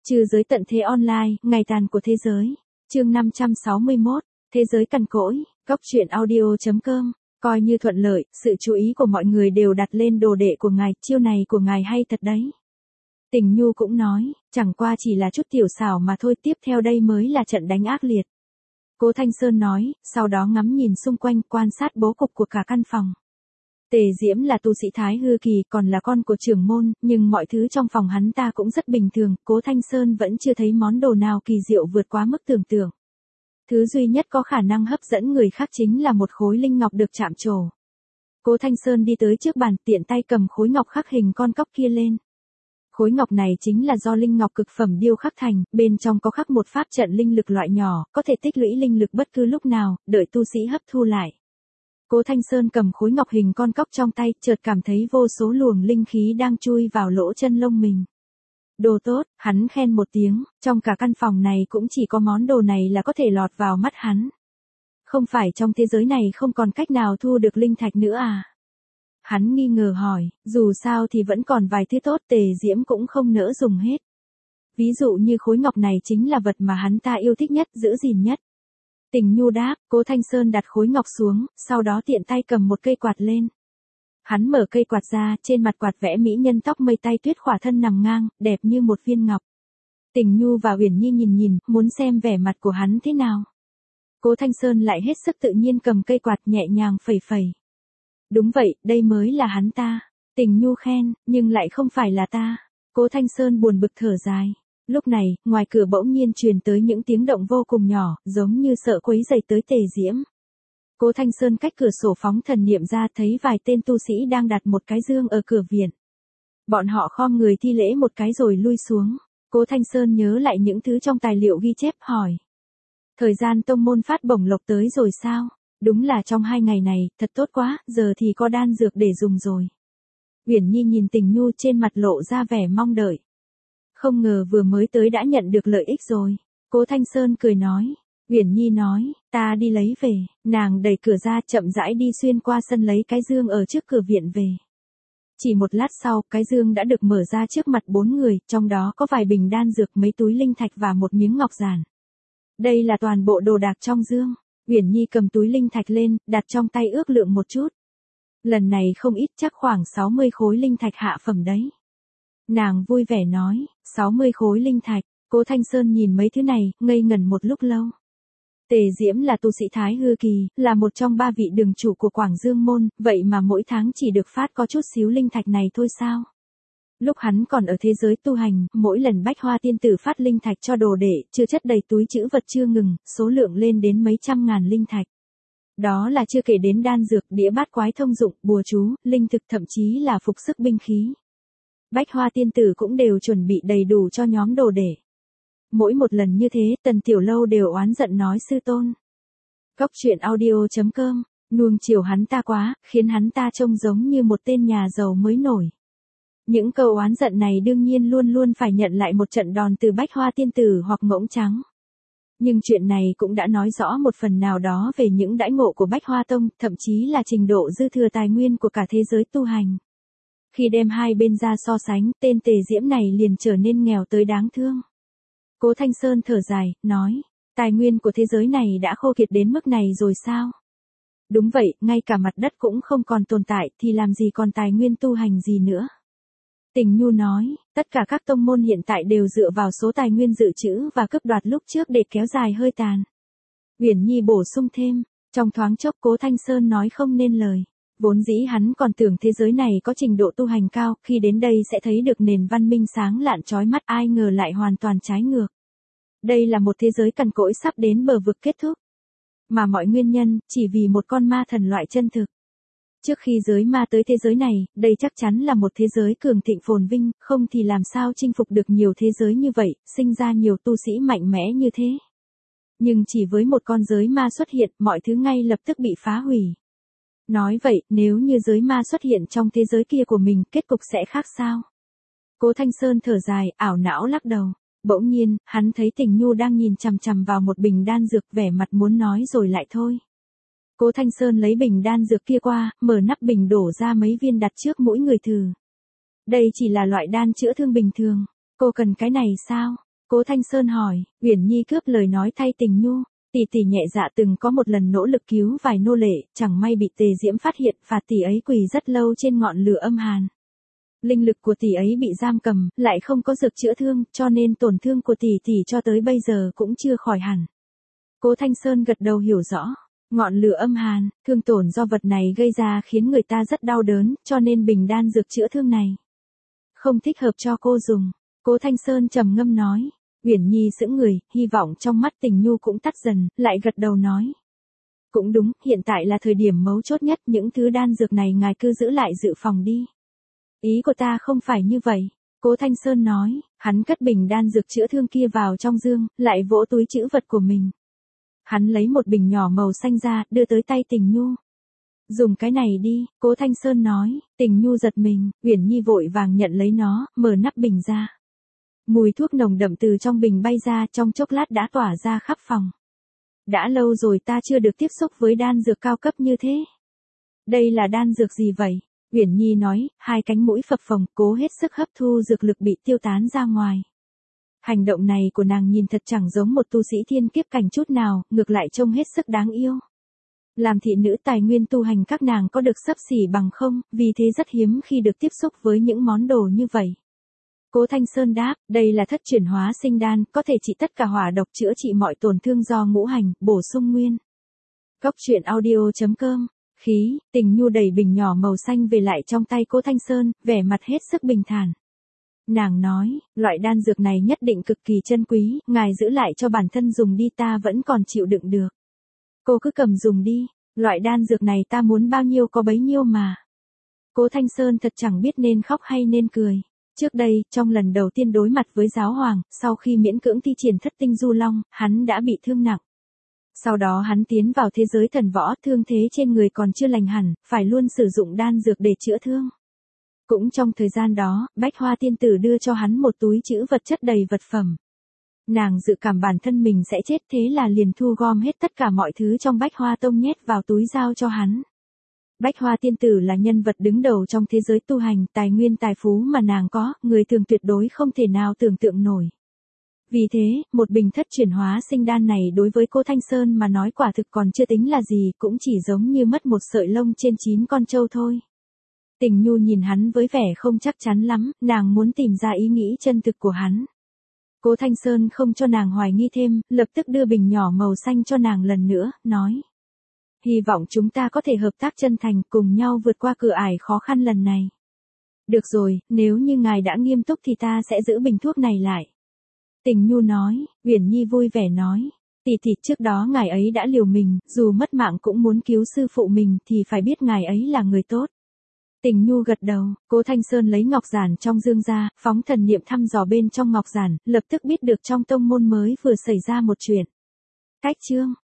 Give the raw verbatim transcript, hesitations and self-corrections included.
Trừ giới tận thế online, ngày tàn của thế giới. Chương năm trăm sáu mươi mốt, thế giới cằn cỗi, góc truyện audio chấm com. Coi như thuận lợi, sự chú ý của mọi người đều đặt lên đồ đệ của ngài, chiêu này của ngài hay thật đấy. Tình Nhu cũng nói, chẳng qua chỉ là chút tiểu xảo mà thôi, tiếp theo đây mới là trận đánh ác liệt. Cố Thanh Sơn nói, sau đó ngắm nhìn xung quanh, quan sát bố cục của cả căn phòng. Tề Diễm là tu sĩ Thái Hư Kỳ, còn là con của trưởng môn, nhưng mọi thứ trong phòng hắn ta cũng rất bình thường, Cố Thanh Sơn vẫn chưa thấy món đồ nào kỳ diệu vượt quá mức tưởng tượng. Thứ duy nhất có khả năng hấp dẫn người khác chính là một khối linh ngọc được chạm trổ. Cố Thanh Sơn đi tới trước bàn, tiện tay cầm khối ngọc khắc hình con cóc kia lên. Khối ngọc này chính là do linh ngọc cực phẩm điêu khắc thành, bên trong có khắc một pháp trận linh lực loại nhỏ, có thể tích lũy linh lực bất cứ lúc nào, đợi tu sĩ hấp thu lại. Cố Thanh Sơn cầm khối ngọc hình con cóc trong tay, chợt cảm thấy vô số luồng linh khí đang chui vào lỗ chân lông mình. Đồ tốt, hắn khen một tiếng, trong cả căn phòng này cũng chỉ có món đồ này là có thể lọt vào mắt hắn. Không phải trong thế giới này không còn cách nào thu được linh thạch nữa à? Hắn nghi ngờ hỏi, dù sao thì vẫn còn vài thứ tốt, Tề Diễm cũng không nỡ dùng hết. Ví dụ như khối ngọc này chính là vật mà hắn ta yêu thích nhất, giữ gìn nhất. Tình Nhu đáp, Cố Thanh Sơn đặt khối ngọc xuống, sau đó tiện tay cầm một cây quạt lên. Hắn mở cây quạt ra, trên mặt quạt vẽ mỹ nhân tóc mây tay tuyết khỏa thân nằm ngang, đẹp như một viên ngọc. Tình Nhu và Uyển Nhi nhìn nhìn, muốn xem vẻ mặt của hắn thế nào. Cố Thanh Sơn lại hết sức tự nhiên cầm cây quạt nhẹ nhàng phẩy phẩy. Đúng vậy, đây mới là hắn ta. Tình Nhu khen, nhưng lại không phải là ta. Cố Thanh Sơn buồn bực thở dài. Lúc này, ngoài cửa bỗng nhiên truyền tới những tiếng động vô cùng nhỏ, giống như sợ quấy rầy tới Tề Diễm. Cố Thanh Sơn cách cửa sổ phóng thần niệm ra, thấy vài tên tu sĩ đang đặt một cái dương ở cửa viện. Bọn họ khom người thi lễ một cái rồi lui xuống. Cố Thanh Sơn nhớ lại những thứ trong tài liệu ghi chép, hỏi. Thời gian tông môn phát bổng lộc tới rồi sao? Đúng là trong hai ngày này, thật tốt quá, giờ thì có đan dược để dùng rồi. Uyển Nhi nhìn Tình Nhu, trên mặt lộ ra vẻ mong đợi. Không ngờ vừa mới tới đã nhận được lợi ích rồi. Cố Thanh Sơn cười nói. Uyển Nhi nói, ta đi lấy về. Nàng đẩy cửa ra, chậm rãi đi xuyên qua sân lấy cái dương ở trước cửa viện về. Chỉ một lát sau, cái dương đã được mở ra trước mặt bốn người, trong đó có vài bình đan dược, mấy túi linh thạch và một miếng ngọc giản. Đây là toàn bộ đồ đạc trong dương. Uyển Nhi cầm túi linh thạch lên, đặt trong tay ước lượng một chút. Lần này không ít, chắc khoảng sáu mươi khối linh thạch hạ phẩm đấy. Nàng vui vẻ nói, sáu mươi khối linh thạch. Cố Thanh Sơn nhìn mấy thứ này, ngây ngẩn một lúc lâu. Tề Diễm là tu sĩ Thái Hư Kỳ, là một trong ba vị đường chủ của Quảng Dương Môn, vậy mà mỗi tháng chỉ được phát có chút xíu linh thạch này thôi sao? Lúc hắn còn ở thế giới tu hành, mỗi lần Bách Hoa Tiên Tử phát linh thạch cho đồ đệ, chưa chất đầy túi trữ vật chưa ngừng, số lượng lên đến mấy trăm ngàn linh thạch. Đó là chưa kể đến đan dược, đĩa bát quái thông dụng, bùa chú, linh thực, thậm chí là phục sức binh khí. Bách Hoa Tiên Tử cũng đều chuẩn bị đầy đủ cho nhóm đồ đệ. Mỗi một lần như thế, Tần Tiểu Lâu đều oán giận nói sư tôn. Góc truyện audio chấm com, nuông chiều hắn ta quá, khiến hắn ta trông giống như một tên nhà giàu mới nổi. Những câu oán giận này đương nhiên luôn luôn phải nhận lại một trận đòn từ Bách Hoa Tiên Tử hoặc Ngỗng Trắng. Nhưng chuyện này cũng đã nói rõ một phần nào đó về những đãi ngộ của Bách Hoa Tông, thậm chí là trình độ dư thừa tài nguyên của cả thế giới tu hành. Khi đem hai bên ra so sánh, tên Tề Diễm này liền trở nên nghèo tới đáng thương. Cố Thanh Sơn thở dài, nói, tài nguyên của thế giới này đã khô kiệt đến mức này rồi sao? Đúng vậy, ngay cả mặt đất cũng không còn tồn tại, thì làm gì còn tài nguyên tu hành gì nữa? Tình Nhu nói, tất cả các tông môn hiện tại đều dựa vào số tài nguyên dự trữ và cướp đoạt lúc trước để kéo dài hơi tàn. Uyển Nhi bổ sung thêm, trong thoáng chốc Cố Thanh Sơn nói không nên lời. Vốn dĩ hắn còn tưởng thế giới này có trình độ tu hành cao, khi đến đây sẽ thấy được nền văn minh sáng lạn chói mắt, ai ngờ lại hoàn toàn trái ngược. Đây là một thế giới cằn cỗi sắp đến bờ vực kết thúc. Mà mọi nguyên nhân, chỉ vì một con ma thần loại chân thực. Trước khi giới ma tới thế giới này, đây chắc chắn là một thế giới cường thịnh phồn vinh, không thì làm sao chinh phục được nhiều thế giới như vậy, sinh ra nhiều tu sĩ mạnh mẽ như thế. Nhưng chỉ với một con giới ma xuất hiện, mọi thứ ngay lập tức bị phá hủy. Nói vậy, nếu như giới ma xuất hiện trong thế giới kia của mình, kết cục sẽ khác sao? Cố Thanh Sơn thở dài, ảo não lắc đầu. Bỗng nhiên, hắn thấy Tình Nhu đang nhìn chằm chằm vào một bình đan dược, vẻ mặt muốn nói rồi lại thôi. Cố Thanh Sơn lấy bình đan dược kia qua, mở nắp bình đổ ra mấy viên đặt trước mỗi người thử. Đây chỉ là loại đan chữa thương bình thường. Cô cần cái này sao? Cố Thanh Sơn hỏi, Uyển Nhi cướp lời nói thay Tình Nhu, tỷ tỷ nhẹ dạ từng có một lần nỗ lực cứu vài nô lệ, chẳng may bị Tề Diễm phát hiện, và tỷ ấy quỳ rất lâu trên ngọn lửa âm hàn. Linh lực của tỷ ấy bị giam cầm, lại không có dược chữa thương, cho nên tổn thương của tỷ tỷ cho tới bây giờ cũng chưa khỏi hẳn. Cố Thanh Sơn gật đầu hiểu rõ. Ngọn lửa âm hàn, thương tổn do vật này gây ra khiến người ta rất đau đớn, cho nên bình đan dược chữa thương này không thích hợp cho cô dùng. Cố Thanh Sơn trầm ngâm nói. Uyển Nhi sững người, hy vọng trong mắt Tình Nhu cũng tắt dần, lại gật đầu nói. Cũng đúng, hiện tại là thời điểm mấu chốt nhất, những thứ đan dược này ngài cứ giữ lại dự phòng đi. Ý của ta không phải như vậy. Cố Thanh Sơn nói, hắn cất bình đan dược chữa thương kia vào trong dương, lại vỗ túi trữ vật của mình. Hắn lấy một bình nhỏ màu xanh ra, đưa tới tay Tình Nhu. Dùng cái này đi, Cố Thanh Sơn nói. Tình Nhu giật mình, Uyển Nhi vội vàng nhận lấy nó, mở nắp bình ra. Mùi thuốc nồng đậm từ trong bình bay ra, trong chốc lát đã tỏa ra khắp phòng. Đã lâu rồi ta chưa được tiếp xúc với đan dược cao cấp như thế. Đây là đan dược gì vậy? Uyển Nhi nói, hai cánh mũi phập phồng, cố hết sức hấp thu dược lực bị tiêu tán ra ngoài. Hành động này của nàng nhìn thật chẳng giống một tu sĩ thiên kiếp cảnh chút nào, ngược lại trông hết sức đáng yêu. Làm thị nữ tài nguyên tu hành các nàng có được xấp xỉ bằng không, vì thế rất hiếm khi được tiếp xúc với những món đồ như vậy. Cố Thanh Sơn đáp, đây là thất chuyển hóa sinh đan, có thể trị tất cả hỏa độc, chữa trị mọi tổn thương do ngũ hành, bổ sung nguyên. Cốc truyện audio chấm com. Khí, Tình Nhu đẩy bình nhỏ màu xanh về lại trong tay Cố Thanh Sơn, vẻ mặt hết sức bình thản. Nàng nói, loại đan dược này nhất định cực kỳ chân quý, ngài giữ lại cho bản thân dùng đi, ta vẫn còn chịu đựng được. Cô cứ cầm dùng đi, loại đan dược này ta muốn bao nhiêu có bấy nhiêu mà. Cố Thanh Sơn thật chẳng biết nên khóc hay nên cười. Trước đây, trong lần đầu tiên đối mặt với giáo hoàng, sau khi miễn cưỡng thi triển thất tinh du long, hắn đã bị thương nặng. Sau đó hắn tiến vào thế giới thần võ, thương thế trên người còn chưa lành hẳn, phải luôn sử dụng đan dược để chữa thương. Cũng trong thời gian đó, Bách Hoa tiên tử đưa cho hắn một túi trữ vật chất đầy vật phẩm. Nàng dự cảm bản thân mình sẽ chết, thế là liền thu gom hết tất cả mọi thứ trong Bách Hoa tông nhét vào túi giao cho hắn. Bách Hoa tiên tử là nhân vật đứng đầu trong thế giới tu hành, tài nguyên tài phú mà nàng có, người thường tuyệt đối không thể nào tưởng tượng nổi. Vì thế, một bình thất chuyển hóa sinh đan này đối với Cố Thanh Sơn mà nói quả thực còn chưa tính là gì, cũng chỉ giống như mất một sợi lông trên chín con trâu thôi. Tình Nhu nhìn hắn với vẻ không chắc chắn lắm, nàng muốn tìm ra ý nghĩ chân thực của hắn. Cố Thanh Sơn không cho nàng hoài nghi thêm, lập tức đưa bình nhỏ màu xanh cho nàng lần nữa, nói. Hy vọng chúng ta có thể hợp tác chân thành, cùng nhau vượt qua cửa ải khó khăn lần này. Được rồi, nếu như ngài đã nghiêm túc thì ta sẽ giữ bình thuốc này lại. Tình Nhu nói. Uyển Nhi vui vẻ nói. Tỷ tỷ, trước đó ngài ấy đã liều mình, dù mất mạng cũng muốn cứu sư phụ mình, thì phải biết ngài ấy là người tốt. Tình Nhu gật đầu. Cố Thanh Sơn lấy ngọc giản trong dương ra, phóng thần niệm thăm dò bên trong ngọc giản, lập tức biết được trong tông môn mới vừa xảy ra một chuyện. Cách chương